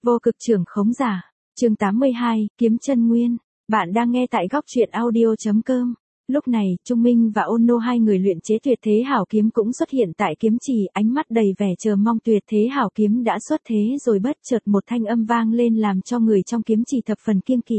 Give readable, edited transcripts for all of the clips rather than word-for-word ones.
Vô cực trưởng khống giả. Chương 82, Kiếm Chân Nguyên. Bạn đang nghe tại góc truyện audio.com. Lúc này, Trung Minh và Ôn Nô hai người luyện chế tuyệt thế hảo kiếm cũng xuất hiện tại kiếm trì, ánh mắt đầy vẻ chờ mong. Tuyệt thế hảo kiếm đã xuất thế rồi, bất chợt một thanh âm vang lên làm cho người trong kiếm trì thập phần kiêng kỵ.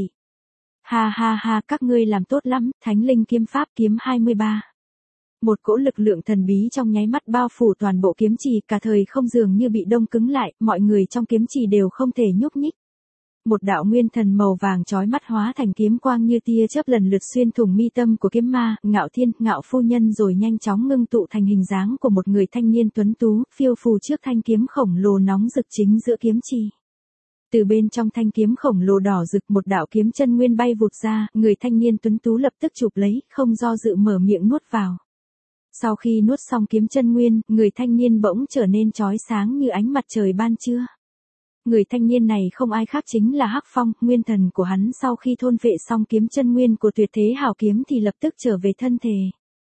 Ha ha ha, các ngươi làm tốt lắm, Thánh Linh Kiếm Pháp kiếm 23. Một cỗ lực lượng thần bí trong nháy mắt bao phủ toàn bộ kiếm trì, cả thời không dường như bị đông cứng lại, mọi người trong kiếm trì đều không thể nhúc nhích. Một đạo nguyên thần màu vàng chói mắt hóa thành kiếm quang như tia chớp lần lượt xuyên thủng mi tâm của kiếm ma, Ngạo Thiên, Ngạo phu nhân rồi nhanh chóng ngưng tụ thành hình dáng của một người thanh niên tuấn tú, phiêu phù trước thanh kiếm khổng lồ nóng rực chính giữa kiếm trì. Từ bên trong thanh kiếm khổng lồ đỏ rực một đạo kiếm chân nguyên bay vụt ra, người thanh niên tuấn tú lập tức chụp lấy, không do dự mở miệng nuốt vào. Sau khi nuốt xong kiếm chân nguyên, người thanh niên bỗng trở nên chói sáng như ánh mặt trời ban trưa. Người thanh niên này không ai khác chính là Hắc Phong, nguyên thần của hắn sau khi thôn phệ xong kiếm chân nguyên của tuyệt thế hảo kiếm thì lập tức trở về thân thể.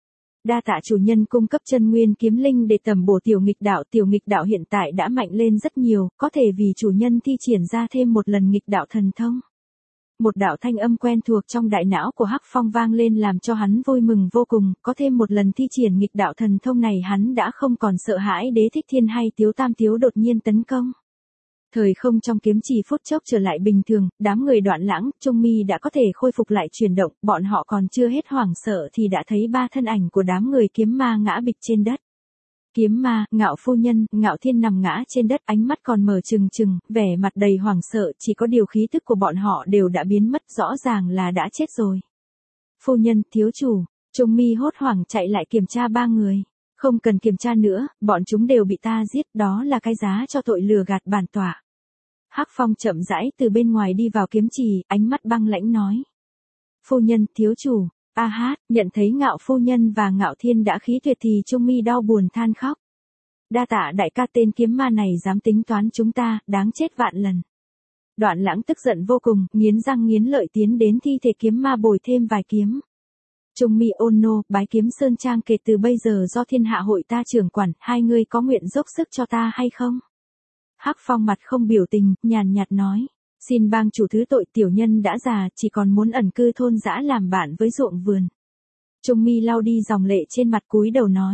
Đa tạ chủ nhân cung cấp chân nguyên kiếm linh để tầm bổ tiểu nghịch đạo hiện tại đã mạnh lên rất nhiều, có thể vì chủ nhân thi triển ra thêm một lần nghịch đạo thần thông. Một đạo thanh âm quen thuộc trong đại não của Hắc Phong vang lên làm cho hắn vui mừng vô cùng, có thêm một lần thi triển nghịch đạo thần thông này hắn đã không còn sợ hãi Đế Thích Thiên hay Tiếu Tam Tiếu đột nhiên tấn công. Thời không trong kiếm trì phút chốc trở lại bình thường, đám người Đoạn Lãng, Trung Mi đã có thể khôi phục lại chuyển động, bọn họ còn chưa hết hoảng sợ thì đã thấy ba thân ảnh của đám người kiếm ma ngã bịch trên đất. Kiếm ma, Ngạo phu nhân, Ngạo Thiên nằm ngã trên đất, ánh mắt còn mở trừng trừng, vẻ mặt đầy hoảng sợ, chỉ có điều khí tức của bọn họ đều đã biến mất, rõ ràng là đã chết rồi. Phu nhân, thiếu chủ, Trung Mi hốt hoảng chạy lại kiểm tra ba người. Không cần kiểm tra nữa, bọn chúng đều bị ta giết, đó là cái giá cho tội lừa gạt bản tọa. Hắc Phong chậm rãi từ bên ngoài đi vào kiếm trì, ánh mắt băng lãnh nói. Phu nhân, thiếu chủ. A hát, nhận thấy Ngạo phu nhân và Ngạo Thiên đã khí tuyệt thì Trung Mi đau buồn than khóc. Đa tạ đại ca, tên kiếm ma này dám tính toán chúng ta, đáng chết vạn lần. Đoạn Lãng tức giận vô cùng, nghiến răng nghiến lợi tiến đến thi thể kiếm ma bồi thêm vài kiếm. Trung Mi, Ôn Nô, Bái Kiếm Sơn Trang kể từ bây giờ do Thiên Hạ hội ta trưởng quản, hai người có nguyện dốc sức cho ta hay không? Hắc Phong mặt không biểu tình, nhàn nhạt nói. Xin bang chủ thứ tội, tiểu nhân đã già, chỉ còn muốn ẩn cư thôn dã làm bạn với ruộng vườn. Trung Mi lau đi dòng lệ trên mặt cúi đầu nói.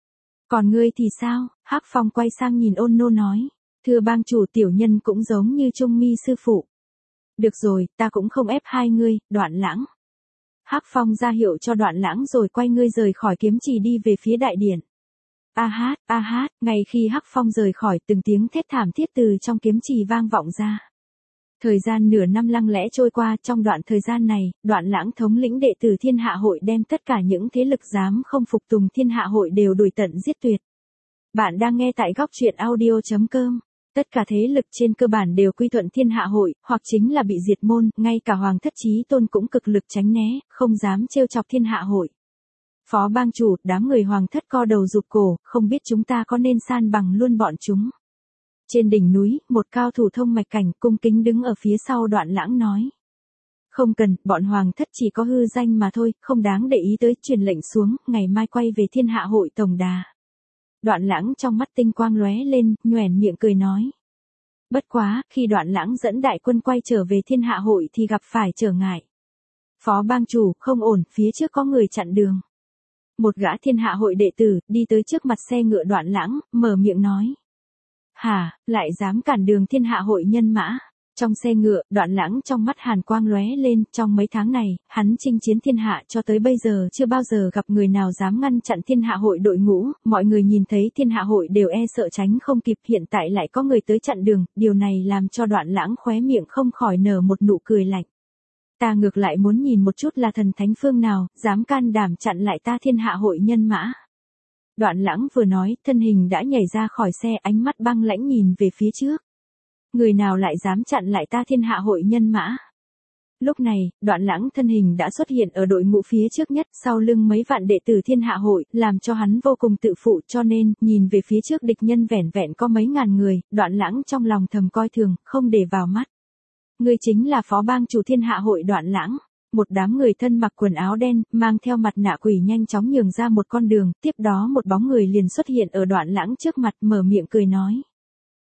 Còn ngươi thì sao? Hắc Phong quay sang nhìn Ôn Nô nói. Thưa bang chủ, tiểu nhân cũng giống như Trung Mi sư phụ. Được rồi, ta cũng không ép hai ngươi, Đoạn Lãng. Hắc Phong ra hiệu cho Đoạn Lãng rồi quay người rời khỏi kiếm trì đi về phía đại điện. A hát, ngay khi Hắc Phong rời khỏi, từng tiếng thét thảm thiết từ trong kiếm trì vang vọng ra. Thời gian nửa năm lặng lẽ trôi qua, trong đoạn thời gian này, Đoạn Lãng thống lĩnh đệ tử Thiên Hạ hội đem tất cả những thế lực dám không phục tùng Thiên Hạ hội đều đuổi tận giết tuyệt. Bạn đang nghe tại góc truyện audio.com. Tất cả thế lực trên cơ bản đều quy thuận Thiên Hạ hội, hoặc chính là bị diệt môn, ngay cả Hoàng thất Chí Tôn cũng cực lực tránh né, không dám trêu chọc Thiên Hạ hội. Phó bang chủ, đám người Hoàng thất co đầu rụt cổ, không biết chúng ta có nên san bằng luôn bọn chúng. Trên đỉnh núi, một cao thủ thông mạch cảnh cung kính đứng ở phía sau Đoạn Lãng nói. Không cần, bọn Hoàng thất chỉ có hư danh mà thôi, không đáng để ý tới, truyền lệnh xuống, ngày mai quay về Thiên Hạ hội tổng đà. Đoạn Lãng trong mắt tinh quang lóe lên, nhoẻn miệng cười nói. Bất quá, khi Đoạn Lãng dẫn đại quân quay trở về Thiên Hạ hội thì gặp phải trở ngại. Phó bang chủ, không ổn, phía trước có người chặn đường. Một gã Thiên Hạ hội đệ tử, đi tới trước mặt xe ngựa Đoạn Lãng, mở miệng nói. Hả, lại dám cản đường Thiên Hạ hội nhân mã. Trong xe ngựa, Đoạn Lãng trong mắt hàn quang lóe lên, trong mấy tháng này, hắn chinh chiến thiên hạ cho tới bây giờ chưa bao giờ gặp người nào dám ngăn chặn Thiên Hạ hội đội ngũ, mọi người nhìn thấy Thiên Hạ hội đều e sợ tránh không kịp, hiện tại lại có người tới chặn đường, điều này làm cho Đoạn Lãng khóe miệng không khỏi nở một nụ cười lạnh. Ta ngược lại muốn nhìn một chút là thần thánh phương nào, dám can đảm chặn lại ta Thiên Hạ hội nhân mã. Đoạn Lãng vừa nói, thân hình đã nhảy ra khỏi xe, ánh mắt băng lãnh nhìn về phía trước. Người nào lại dám chặn lại ta Thiên Hạ hội nhân mã? Lúc này, Đoạn Lãng thân hình đã xuất hiện ở đội ngũ phía trước nhất, sau lưng mấy vạn đệ tử Thiên Hạ hội, làm cho hắn vô cùng tự phụ, cho nên, nhìn về phía trước địch nhân vẻn vẹn có mấy ngàn người, Đoạn Lãng trong lòng thầm coi thường, không để vào mắt. Ngươi chính là phó bang chủ Thiên Hạ hội Đoạn Lãng. Một đám người thân mặc quần áo đen, mang theo mặt nạ quỷ nhanh chóng nhường ra một con đường, tiếp đó một bóng người liền xuất hiện ở Đoạn Lãng trước mặt, mở miệng cười nói.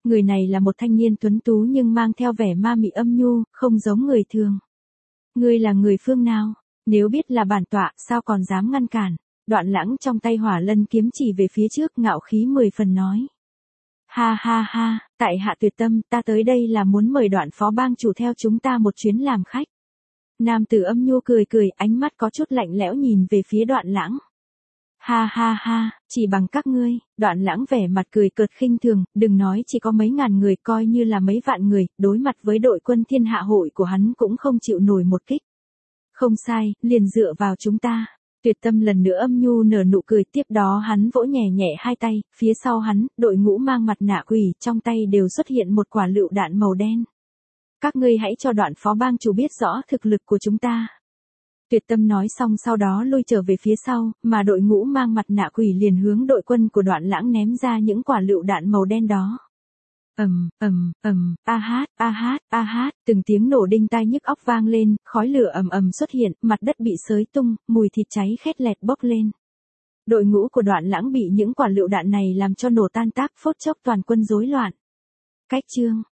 Người này là một thanh niên tuấn tú nhưng mang theo vẻ ma mị âm nhu, không giống người thường. Ngươi là người phương nào? Nếu biết là bản tọa, sao còn dám ngăn cản? Đoạn Lãng trong tay Hỏa Lân kiếm chỉ về phía trước, ngạo khí 10 phần nói. Ha ha ha, tại hạ Tuyệt Tâm, ta tới đây là muốn mời Đoạn phó bang chủ theo chúng ta một chuyến làm khách. Nam tử âm nhu cười cười, ánh mắt có chút lạnh lẽo nhìn về phía Đoạn Lãng. Ha ha ha, chỉ bằng các ngươi. Đoạn Lãng vẻ mặt cười cợt khinh thường, đừng nói chỉ có mấy ngàn người, coi như là mấy vạn người, đối mặt với đội quân thiên hạ hội của hắn cũng không chịu nổi một kích. Không sai, liền dựa vào chúng ta. Tuyệt Tâm lần nữa âm nhu nở nụ cười, tiếp đó hắn vỗ nhẹ nhẹ hai tay, phía sau hắn, đội ngũ mang mặt nạ quỷ trong tay đều xuất hiện một quả lựu đạn màu đen. Các ngươi hãy cho Đoạn phó bang chủ biết rõ thực lực của chúng ta. Tuyệt Tâm nói xong sau đó lui trở về phía sau, mà đội ngũ mang mặt nạ quỷ liền hướng đội quân của Đoạn Lãng ném ra những quả lựu đạn màu đen đó. A hát, từng tiếng nổ đinh tai nhức óc vang lên, khói lửa ầm ầm xuất hiện, mặt đất bị xới tung, mùi thịt cháy khét lẹt bốc lên. Đội ngũ của Đoạn Lãng bị những quả lựu đạn này làm cho nổ tan tác, phốt chốc toàn quân rối loạn. Cách chương